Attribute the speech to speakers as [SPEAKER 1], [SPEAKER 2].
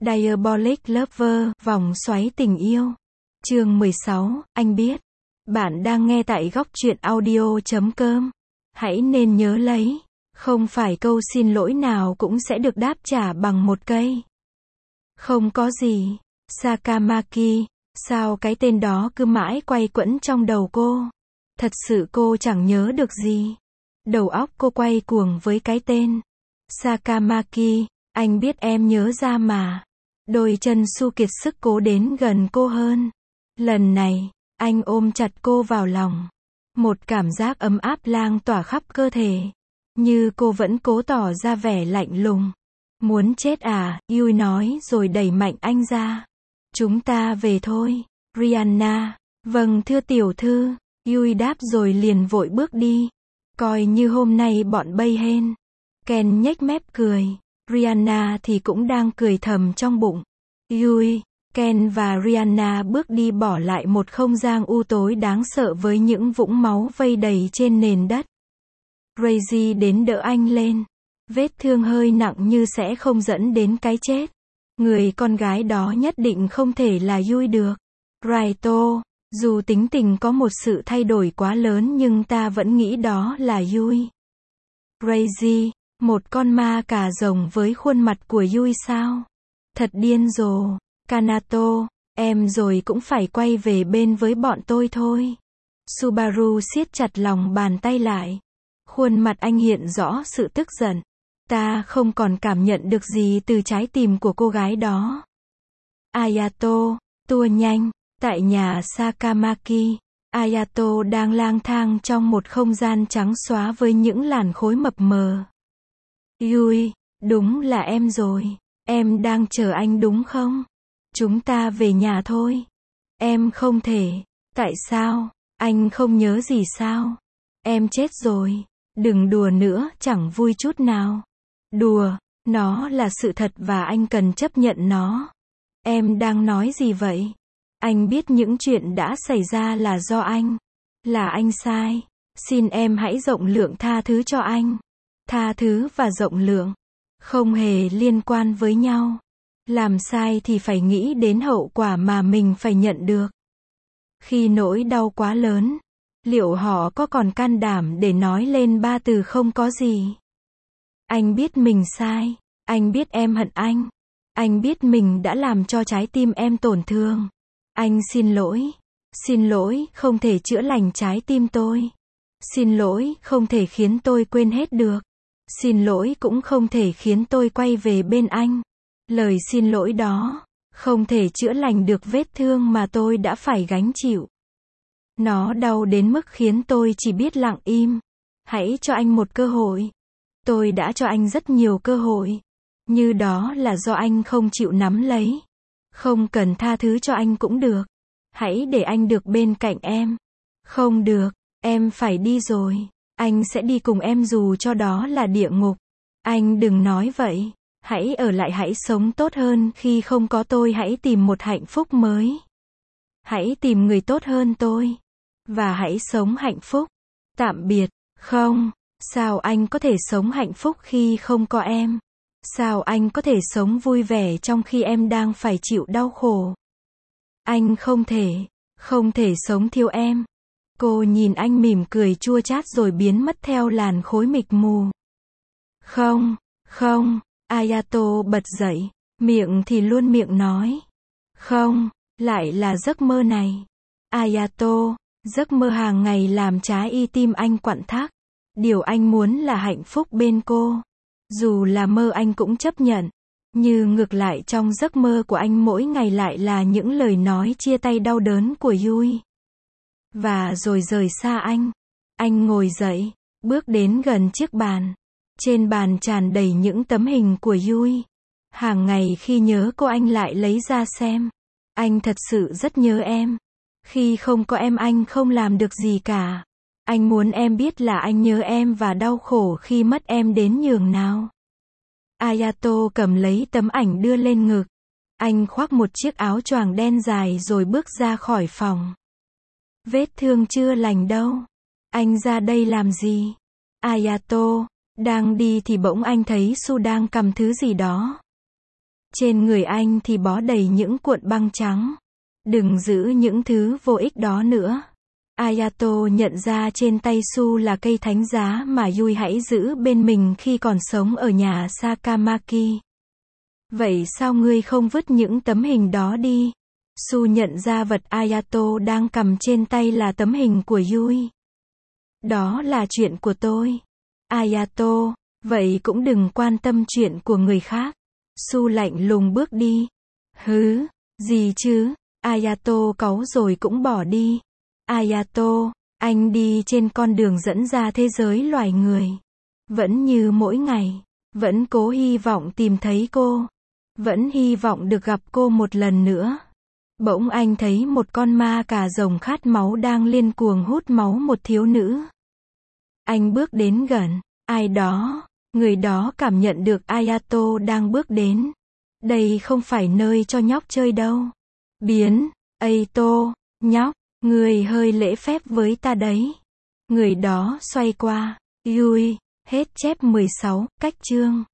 [SPEAKER 1] Diabolic Lover, vòng xoáy tình yêu. Chương 16, anh biết. Bạn đang nghe tại góc truyện audio.com. Hãy nên nhớ lấy, không phải câu xin lỗi nào cũng sẽ được đáp trả bằng một cây. Không có gì. Sakamaki, sao cái tên đó cứ mãi quay quẩn trong đầu cô? Thật sự cô chẳng nhớ được gì. Đầu óc cô quay cuồng với cái tên Sakamaki. Anh biết em nhớ ra mà. Đôi chân Su kiệt sức cố đến gần cô hơn. Lần này, anh ôm chặt cô vào lòng. Một cảm giác ấm áp lan tỏa khắp cơ thể. Như cô vẫn cố tỏ ra vẻ lạnh lùng. Muốn chết à, Yui nói rồi đẩy mạnh anh ra. Chúng ta về thôi, Rihanna. Vâng thưa tiểu thư, Yui đáp rồi liền vội bước đi. Coi như hôm nay bọn bay hên. Ken nhếch mép cười. Rihanna thì cũng đang cười thầm trong bụng. Yui, Ken và Rihanna bước đi bỏ lại một không gian u tối đáng sợ với những vũng máu vây đầy trên nền đất. Crazy đến đỡ anh lên. Vết thương hơi nặng như sẽ không dẫn đến cái chết. Người con gái đó nhất định không thể là Yui được. Raito, dù tính tình có một sự thay đổi quá lớn nhưng ta vẫn nghĩ đó là Yui. Crazy, một con ma cà rồng với khuôn mặt của Yui sao? Thật điên rồ. Kanato, em rồi cũng phải quay về bên với bọn tôi thôi. Subaru siết chặt lòng bàn tay lại. Khuôn mặt anh hiện rõ sự tức giận. Ta không còn cảm nhận được gì từ trái tim của cô gái đó. Ayato, tua nhanh. Tại nhà Sakamaki, Ayato đang lang thang trong một không gian trắng xóa với những làn khối mập mờ. Yui, đúng là em rồi. Em đang chờ anh đúng không? Chúng ta về nhà thôi. Em không thể. Tại sao? Anh không nhớ gì sao? Em chết rồi. Đừng đùa nữa, chẳng vui chút nào. Đùa, nó là sự thật và anh cần chấp nhận nó. Em đang nói gì vậy? Anh biết những chuyện đã xảy ra là do anh. Là anh sai. Xin em hãy rộng lượng tha thứ cho anh. Tha thứ và rộng lượng không hề liên quan với nhau. Làm sai thì phải nghĩ đến hậu quả mà mình phải nhận được. Khi nỗi đau quá lớn, liệu họ có còn can đảm để nói lên ba từ không có gì? Anh biết mình sai. Anh biết em hận anh. Anh biết mình đã làm cho trái tim em tổn thương. Anh xin lỗi. Xin lỗi không thể chữa lành trái tim tôi. Xin lỗi không thể khiến tôi quên hết được. Xin lỗi cũng không thể khiến tôi quay về bên anh. Lời xin lỗi đó không thể chữa lành được vết thương mà tôi đã phải gánh chịu. Nó đau đến mức khiến tôi chỉ biết lặng im. Hãy cho anh một cơ hội. Tôi đã cho anh rất nhiều cơ hội. Như đó là do anh không chịu nắm lấy. Không cần tha thứ cho anh cũng được. Hãy để anh được bên cạnh em. Không được, em phải đi rồi. Anh sẽ đi cùng em dù cho đó là địa ngục. Anh đừng nói vậy. Hãy ở lại, hãy sống tốt hơn khi không có tôi, hãy tìm một hạnh phúc mới. Hãy tìm người tốt hơn tôi. Và hãy sống hạnh phúc. Tạm biệt. Không, sao anh có thể sống hạnh phúc khi không có em? Sao anh có thể sống vui vẻ trong khi em đang phải chịu đau khổ? Anh không thể sống thiếu em. Cô nhìn anh mỉm cười chua chát rồi biến mất theo làn khối mịt mù. Không, Ayato bật dậy, miệng thì luôn miệng nói. Không, lại là giấc mơ này. Ayato, giấc mơ hàng ngày làm trái tim anh quặn thắt. Điều anh muốn là hạnh phúc bên cô. Dù là mơ anh cũng chấp nhận. Như ngược lại trong giấc mơ của anh mỗi ngày lại là những lời nói chia tay đau đớn của Yui. Và rồi rời xa anh. Anh ngồi dậy, bước đến gần chiếc bàn. Trên bàn tràn đầy những tấm hình của Yui. Hàng ngày khi nhớ cô anh lại lấy ra xem. Anh thật sự rất nhớ em. Khi không có em anh không làm được gì cả. Anh muốn em biết là anh nhớ em và đau khổ khi mất em đến nhường nào. Ayato cầm lấy tấm ảnh đưa lên ngực. Anh khoác một chiếc áo choàng đen dài rồi bước ra khỏi phòng. Vết thương chưa lành đâu. Anh ra đây làm gì? Ayato đang đi thì bỗng anh thấy Su đang cầm thứ gì đó. Trên người anh thì bó đầy những cuộn băng trắng. Đừng giữ những thứ vô ích đó nữa. Ayato nhận ra trên tay Su là cây thánh giá mà Yui hãy giữ bên mình khi còn sống ở nhà Sakamaki. Vậy sao ngươi không vứt những tấm hình đó đi? Su nhận ra vật Ayato đang cầm trên tay là tấm hình của Yui. Đó là chuyện của tôi. Ayato, vậy cũng đừng quan tâm chuyện của người khác. Su lạnh lùng bước đi. Hứ, gì chứ? Ayato cáu rồi cũng bỏ đi. Ayato, anh đi trên con đường dẫn ra thế giới loài người. Vẫn như mỗi ngày, vẫn cố hy vọng tìm thấy cô. Vẫn hy vọng được gặp cô một lần nữa. Bỗng anh thấy một con ma cà rồng khát máu đang điên cuồng hút máu một thiếu nữ. Anh bước đến gần. Ai đó? Người đó cảm nhận được Ayato đang bước đến. Đây không phải nơi cho nhóc chơi đâu. Biến, Ayato, nhóc, người hơi lễ phép với ta đấy. Người đó xoay qua. Yui, hết chép 16, cách chương.